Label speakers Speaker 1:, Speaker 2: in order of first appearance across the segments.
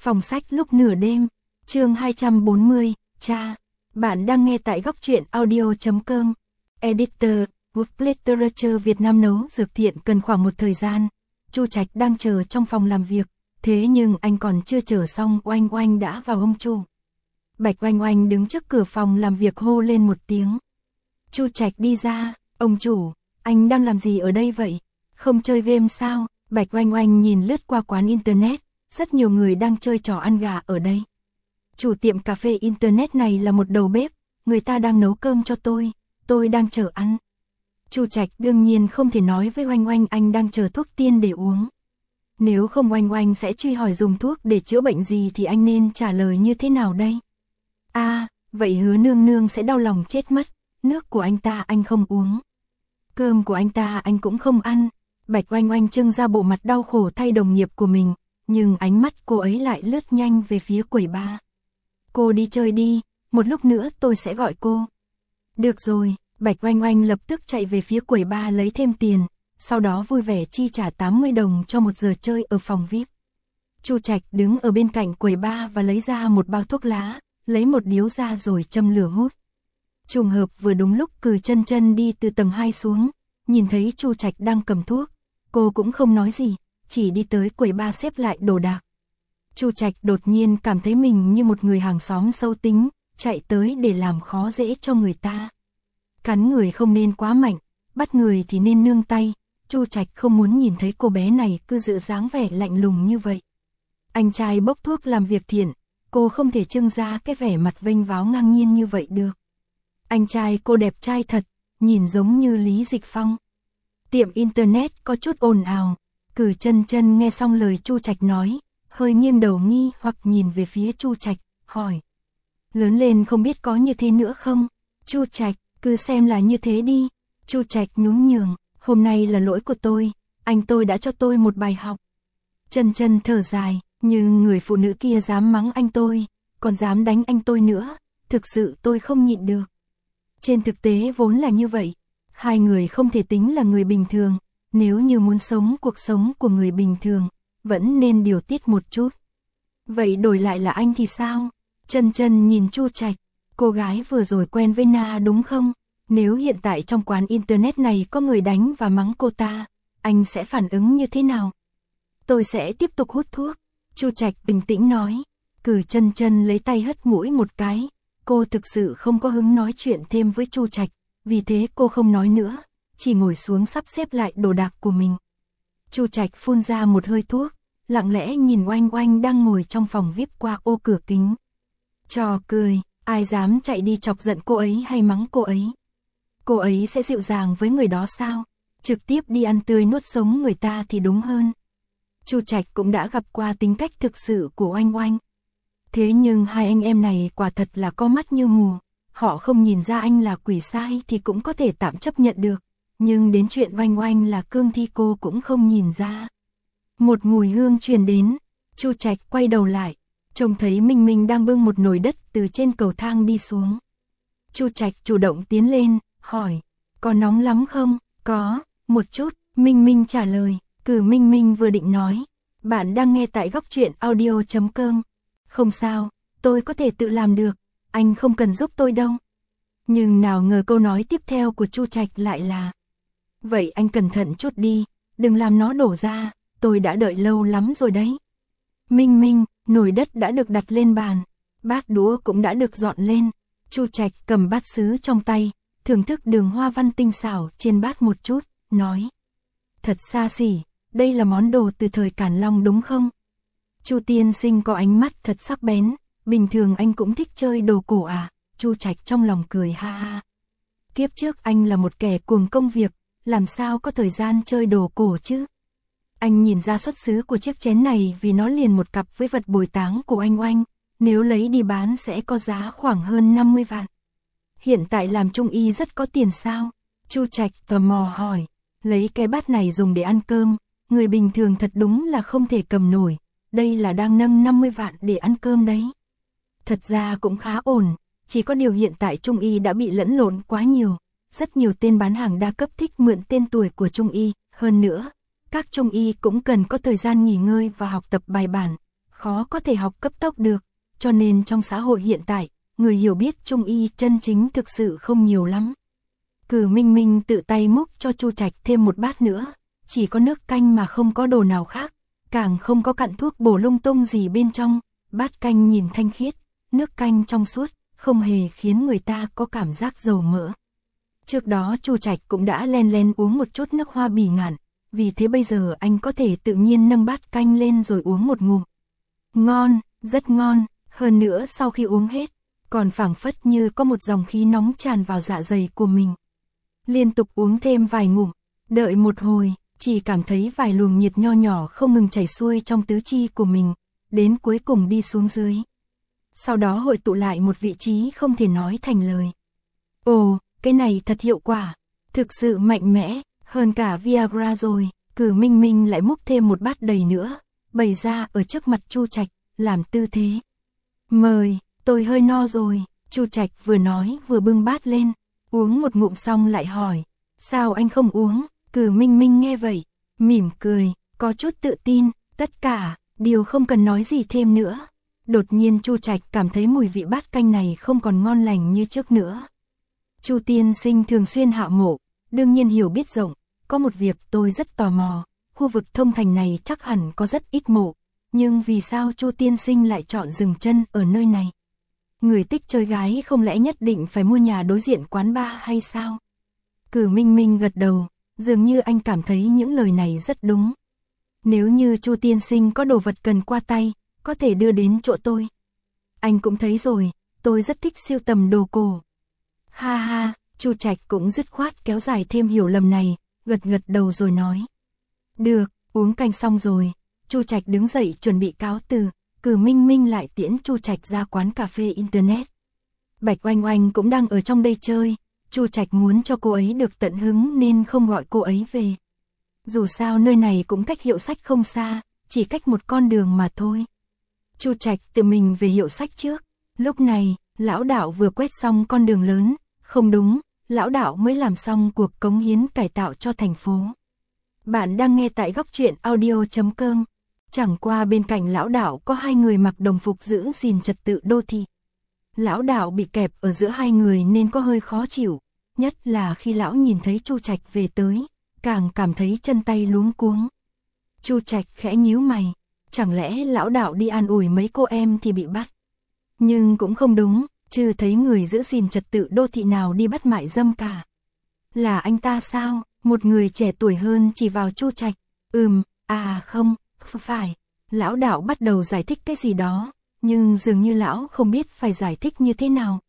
Speaker 1: Phòng sách lúc nửa đêm, chương 240, cha. Bạn đang nghe tại góc truyện audio.com. Editor, Work Literature Việt Nam. Nấu dược thiện cần khoảng một thời gian. Chu Trạch đang chờ trong phòng làm việc, thế nhưng anh còn chưa chờ xong Oanh Oanh đã vào ông chủ. Bạch Oanh Oanh đứng trước cửa phòng làm việc hô lên một tiếng. Chu Trạch đi ra, ông chủ, anh đang làm gì ở đây vậy? Không chơi game sao? Bạch Oanh Oanh nhìn lướt qua quán internet, rất nhiều người đang chơi trò ăn gà ở đây. Chủ tiệm cà phê internet này là một đầu bếp, người ta đang nấu cơm cho tôi đang chờ ăn. Chu Trạch đương nhiên không thể nói với Oanh Oanh anh đang chờ thuốc tiên để uống. Nếu không Oanh Oanh sẽ truy hỏi dùng thuốc để chữa bệnh gì thì anh nên trả lời như thế nào đây? Vậy Hứa Nương Nương sẽ đau lòng chết mất, nước của anh ta anh không uống. Cơm của anh ta anh cũng không ăn. Bạch Oanh Oanh trưng ra bộ mặt đau khổ thay đồng nghiệp của mình, nhưng ánh mắt cô ấy lại lướt nhanh về phía quầy bar. Cô đi chơi đi, một lúc nữa tôi sẽ gọi cô. Được rồi, Bạch Oanh Oanh lập tức chạy về phía quầy bar lấy thêm tiền, sau đó vui vẻ chi trả 80 đồng cho 1 giờ chơi ở phòng VIP. Chu Trạch đứng ở bên cạnh quầy bar và lấy ra một bao thuốc lá, lấy một điếu ra rồi châm lửa hút. Trùng hợp vừa đúng lúc Cử Chân Chân đi từ tầng 2 xuống, nhìn thấy Chu Trạch đang cầm thuốc, cô cũng không nói gì, chỉ đi tới quầy bar xếp lại đồ đạc. Chu Trạch đột nhiên cảm thấy mình như một người hàng xóm xấu tính, chạy tới để làm khó dễ cho người ta. Cắn người không nên quá mạnh, bắt người thì nên nương tay. Chu Trạch không muốn nhìn thấy cô bé này cứ giữ dáng vẻ lạnh lùng như vậy. Anh trai bốc thuốc làm việc thiện, cô không thể trưng ra cái vẻ mặt vênh váo ngang nhiên như vậy được. Anh trai cô đẹp trai thật, nhìn giống như Lý Dịch Phong. Tiệm internet có chút ồn ào. Cử Chân Chân nghe xong lời Chu Trạch nói, hơi nghiêng đầu nghi hoặc nhìn về phía Chu Trạch, hỏi. Lớn lên không biết có như thế nữa không? Chu Trạch, cứ xem là như thế đi. Chu Trạch nhún nhường, hôm nay là lỗi của tôi, anh tôi đã cho tôi một bài học. Chân Chân thở dài, nhưng người phụ nữ kia dám mắng anh tôi, còn dám đánh anh tôi nữa, thực sự tôi không nhịn được. Trên thực tế vốn là như vậy, hai người không thể tính là người bình thường, nếu như muốn sống cuộc sống của người bình thường, vẫn nên điều tiết một chút. Vậy đổi lại là anh thì sao? Chân Chân nhìn Chu Trạch, cô gái vừa rồi quen với Na đúng không? Nếu hiện tại trong quán internet này có người đánh và mắng cô ta, anh sẽ phản ứng như thế nào? Tôi sẽ tiếp tục hút thuốc, Chu Trạch bình tĩnh nói. Cử Chân Chân lấy tay hất mũi một cái, cô thực sự không có hứng nói chuyện thêm với Chu Trạch, vì thế cô không nói nữa, chỉ ngồi xuống sắp xếp lại đồ đạc của mình. Chu Trạch phun ra một hơi thuốc, lặng lẽ nhìn Oanh Oanh đang ngồi trong phòng VIP qua ô cửa kính. Trò cười, ai dám chạy đi chọc giận cô ấy hay mắng cô ấy? Cô ấy sẽ dịu dàng với người đó sao? Trực tiếp đi ăn tươi nuốt sống người ta thì đúng hơn. Chu Trạch cũng đã gặp qua tính cách thực sự của Oanh Oanh. Thế nhưng hai anh em này quả thật là có mắt như mù, họ không nhìn ra anh là quỷ sai thì cũng có thể tạm chấp nhận được, nhưng đến chuyện Oanh Oanh là cương thi cô cũng không nhìn ra. Một mùi hương truyền đến, Chu Trạch quay đầu lại, trông thấy Minh Minh đang bưng một nồi đất từ trên cầu thang đi xuống. Chu Trạch chủ động tiến lên, hỏi, có nóng lắm không? Có, một chút, Minh Minh trả lời. Cử Minh Minh vừa định nói, bạn đang nghe tại góc truyện audio.com. Không sao, tôi có thể tự làm được, anh không cần giúp tôi đâu. Nhưng nào ngờ câu nói tiếp theo của Chu Trạch lại là, vậy anh cẩn thận chút đi, đừng làm nó đổ ra, tôi đã đợi lâu lắm rồi đấy. Minh Minh, nồi đất đã được đặt lên bàn, bát đũa cũng đã được dọn lên. Chu Trạch cầm bát sứ trong tay, thưởng thức đường hoa văn tinh xảo trên bát một chút, nói. Thật xa xỉ, đây là món đồ từ thời Càn Long đúng không? Chu tiên sinh có ánh mắt thật sắc bén, bình thường anh cũng thích chơi đồ cổ à? Chu Trạch trong lòng cười ha ha. Kiếp trước anh là một kẻ cuồng công việc, làm sao có thời gian chơi đồ cổ chứ? Anh nhìn ra xuất xứ của chiếc chén này vì nó liền một cặp với vật bồi táng của anh Oanh, nếu lấy đi bán sẽ có giá khoảng hơn 50 vạn. Hiện tại làm trung y rất có tiền sao? Chu Trạch tò mò hỏi, lấy cái bát này dùng để ăn cơm, người bình thường thật đúng là không thể cầm nổi, đây là đang nâng 50 vạn để ăn cơm đấy. Thật ra cũng khá ổn, chỉ có điều hiện tại trung y đã bị lẫn lộn quá nhiều, rất nhiều tên bán hàng đa cấp thích mượn tên tuổi của trung y, hơn nữa, các trung y cũng cần có thời gian nghỉ ngơi và học tập bài bản, khó có thể học cấp tốc được, cho nên trong xã hội hiện tại, người hiểu biết Trung y chân chính thực sự không nhiều lắm. Cử Minh Minh tự tay múc cho Chu Trạch thêm một bát nữa, chỉ có nước canh mà không có đồ nào khác, càng không có cặn thuốc bổ lung tung gì bên trong, bát canh nhìn thanh khiết, nước canh trong suốt, không hề khiến người ta có cảm giác dầu mỡ. Trước đó Chu Trạch cũng đã len len uống một chút nước hoa bỉ ngạn, vì thế bây giờ anh có thể tự nhiên nâng bát canh lên rồi uống một ngụm. Ngon, rất ngon, hơn nữa sau khi uống hết, còn phảng phất như có một dòng khí nóng tràn vào dạ dày của mình. Liên tục uống thêm vài ngụm, đợi một hồi, chỉ cảm thấy vài luồng nhiệt nho nhỏ không ngừng chảy xuôi trong tứ chi của mình, đến cuối cùng đi xuống dưới. Sau đó hội tụ lại một vị trí không thể nói thành lời. Ồ, cái này thật hiệu quả, thực sự mạnh mẽ, hơn cả Viagra rồi. Cử Minh Minh lại múc thêm một bát đầy nữa, bày ra ở trước mặt Chu Trạch, làm tư thế. Mời, tôi hơi no rồi. Chu Trạch vừa nói vừa bưng bát lên, uống một ngụm xong lại hỏi, sao anh không uống? Cử Minh Minh nghe vậy, mỉm cười, có chút tự tin, tất cả, điều không cần nói gì thêm nữa. Đột nhiên Chu Trạch cảm thấy mùi vị bát canh này không còn ngon lành như trước nữa. Chu tiên sinh thường xuyên hạ mộ, đương nhiên hiểu biết rộng, có một việc tôi rất tò mò, khu vực Thông Thành này chắc hẳn có rất ít mộ, nhưng vì sao Chu tiên sinh lại chọn dừng chân ở nơi này? Người thích chơi gái không lẽ nhất định phải mua nhà đối diện quán bar hay sao? Cử Minh Minh gật đầu, dường như anh cảm thấy những lời này rất đúng. Nếu như Chu tiên sinh có đồ vật cần qua tay, có thể đưa đến chỗ tôi. Anh cũng thấy rồi, tôi rất thích sưu tầm đồ cổ. Ha ha, Chu Trạch cũng dứt khoát kéo dài thêm hiểu lầm này, gật gật đầu rồi nói. Được, uống canh xong rồi, Chu Trạch đứng dậy chuẩn bị cáo từ, Cử Minh Minh lại tiễn Chu Trạch ra quán cà phê internet. Bạch Oanh Oanh cũng đang ở trong đây chơi, Chu Trạch muốn cho cô ấy được tận hứng nên không gọi cô ấy về. Dù sao nơi này cũng cách hiệu sách không xa, chỉ cách một con đường mà thôi. Chu Trạch tự mình về hiệu sách trước, lúc này, lão đạo vừa quét xong con đường lớn, không đúng, lão đạo mới làm xong cuộc cống hiến cải tạo cho thành phố. Bạn đang nghe tại góc truyện audio.com. Chẳng qua bên cạnh lão đạo có hai người mặc đồng phục giữ gìn trật tự đô thị. Lão đạo bị kẹp ở giữa hai người nên có hơi khó chịu, nhất là khi lão nhìn thấy Chu Trạch về tới, càng cảm thấy chân tay luống cuống. Chu Trạch khẽ nhíu mày, chẳng lẽ lão đạo đi an ủi mấy cô em thì bị bắt? Nhưng cũng không đúng, chưa thấy người giữ gìn trật tự đô thị nào đi bắt mại dâm cả. Là anh ta sao? Một người trẻ tuổi hơn chỉ vào Chu Trạch. Không phải. Lão đạo bắt đầu giải thích cái gì đó, nhưng dường như lão không biết phải giải thích như thế nào.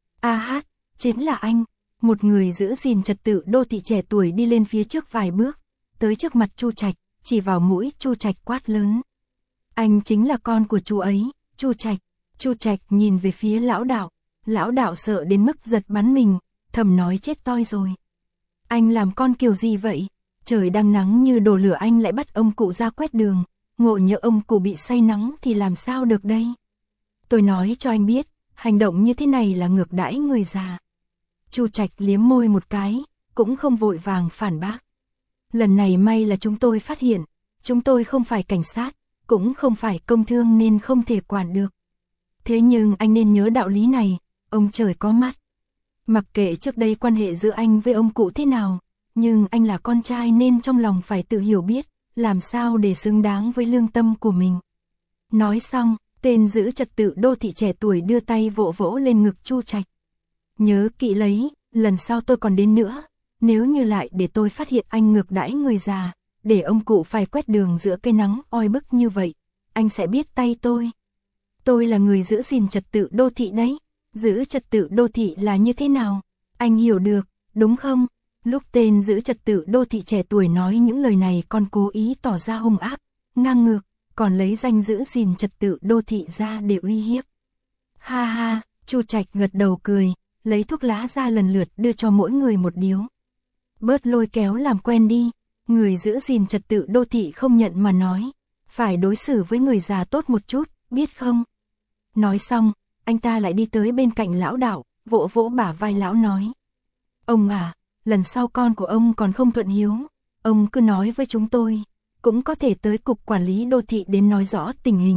Speaker 1: Chính là anh. Một người giữ gìn trật tự đô thị trẻ tuổi đi lên phía trước vài bước, tới trước mặt Chu Trạch, chỉ vào mũi Chu Trạch quát lớn. Anh chính là con của chú ấy, Chu Trạch. Chu Trạch nhìn về phía lão đạo sợ đến mức giật bắn mình, thầm nói chết toi rồi. Anh làm con kiểu gì vậy? Trời đang nắng như đổ lửa anh lại bắt ông cụ ra quét đường, ngộ nhỡ ông cụ bị say nắng thì làm sao được đây? Tôi nói cho anh biết, hành động như thế này là ngược đãi người già. Chu Trạch liếm môi một cái, cũng không vội vàng phản bác. Lần này may là chúng tôi phát hiện, chúng tôi không phải cảnh sát, cũng không phải công thương nên không thể quản được. Thế nhưng anh nên nhớ đạo lý này, ông trời có mắt. Mặc kệ trước đây quan hệ giữa anh với ông cụ thế nào, nhưng anh là con trai nên trong lòng phải tự hiểu biết, làm sao để xứng đáng với lương tâm của mình. Nói xong, tên giữ trật tự đô thị trẻ tuổi đưa tay vỗ vỗ lên ngực Chu Trạch. Nhớ kỹ lấy, lần sau tôi còn đến nữa, nếu như lại để tôi phát hiện anh ngược đãi người già, để ông cụ phải quét đường giữa cây nắng oi bức như vậy, anh sẽ biết tay tôi. Tôi là người giữ gìn trật tự đô thị đấy. Giữ trật tự đô thị là như thế nào? Anh hiểu được, đúng không? Lúc tên giữ trật tự đô thị trẻ tuổi nói những lời này còn cố ý tỏ ra hung ác, ngang ngược, còn lấy danh giữ gìn trật tự đô thị ra để uy hiếp. Ha ha, Chu Trạch gật đầu cười, lấy thuốc lá ra lần lượt đưa cho mỗi người một điếu. Bớt lôi kéo làm quen đi, người giữ gìn trật tự đô thị không nhận mà nói, phải đối xử với người già tốt một chút, biết không? Nói xong, anh ta lại đi tới bên cạnh lão đạo, vỗ vỗ bả vai lão nói. Ông à, lần sau con của ông còn không thuận hiếu, ông cứ nói với chúng tôi, cũng có thể tới cục quản lý đô thị đến nói rõ tình hình,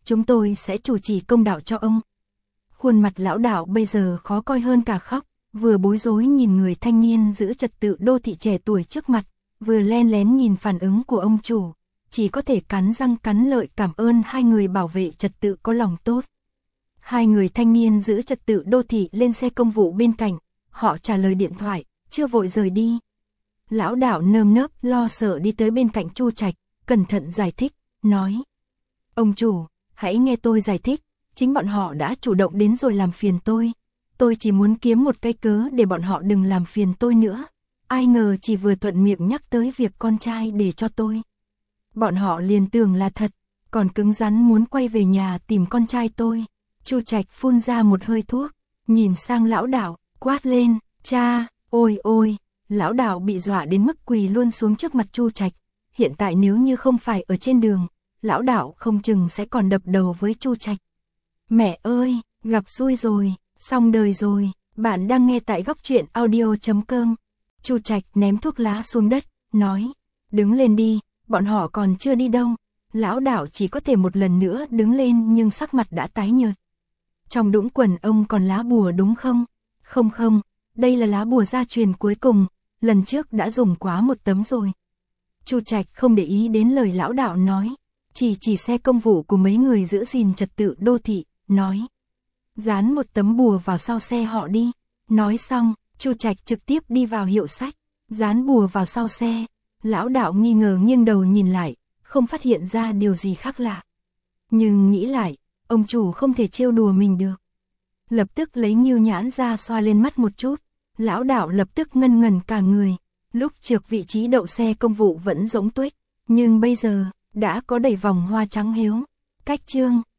Speaker 1: chúng tôi sẽ chủ trì công đạo cho ông. Khuôn mặt lão đạo bây giờ khó coi hơn cả khóc, vừa bối rối nhìn người thanh niên giữ trật tự đô thị trẻ tuổi trước mặt, vừa len lén nhìn phản ứng của ông chủ, chỉ có thể cắn răng cắn lợi cảm ơn hai người bảo vệ trật tự có lòng tốt. Hai người thanh niên giữ trật tự đô thị lên xe công vụ bên cạnh, họ trả lời điện thoại, chưa vội rời đi. Lão đạo nơm nớp lo sợ đi tới bên cạnh Chu Trạch, cẩn thận giải thích, nói: "Ông chủ, hãy nghe tôi giải thích, chính bọn họ đã chủ động đến rồi làm phiền tôi chỉ muốn kiếm một cái cớ để bọn họ đừng làm phiền tôi nữa. Ai ngờ chỉ vừa thuận miệng nhắc tới việc con trai để cho tôi. Bọn họ liền tưởng là thật, còn cứng rắn muốn quay về nhà tìm con trai tôi." Chu Trạch phun ra một hơi thuốc, nhìn sang lão đạo, quát lên: "Cha, ôi ôi!" Lão đạo bị dọa đến mức quỳ luôn xuống trước mặt Chu Trạch. Hiện tại nếu như không phải ở trên đường, lão đạo không chừng sẽ còn đập đầu với Chu Trạch. Mẹ ơi, gặp xui rồi, xong đời rồi. Bạn đang nghe tại góc truyện audio.com. Chu Trạch ném thuốc lá xuống đất, nói: "Đứng lên đi, bọn họ còn chưa đi đâu." Lão đạo chỉ có thể một lần nữa đứng lên nhưng sắc mặt đã tái nhợt. "Trong đũng quần ông còn lá bùa đúng không?" "Không không, đây là lá bùa gia truyền cuối cùng, lần trước đã dùng quá một tấm rồi." Chu Trạch không để ý đến lời lão đạo nói, chỉ xe công vụ của mấy người giữ gìn trật tự đô thị, nói: "Dán một tấm bùa vào sau xe họ đi." Nói xong, Chu Trạch trực tiếp đi vào hiệu sách, dán bùa vào sau xe. Lão đạo nghi ngờ nghiêng đầu nhìn lại, không phát hiện ra điều gì khác lạ. Nhưng nghĩ lại, ông chủ không thể trêu đùa mình được. Lập tức lấy ngưu nhãn ra xoa lên mắt một chút, lão đạo lập tức ngân ngần cả người. Lúc trước vị trí đậu xe công vụ vẫn rỗng tuếch, nhưng bây giờ đã có đầy vòng hoa trắng hiếu. Cách chương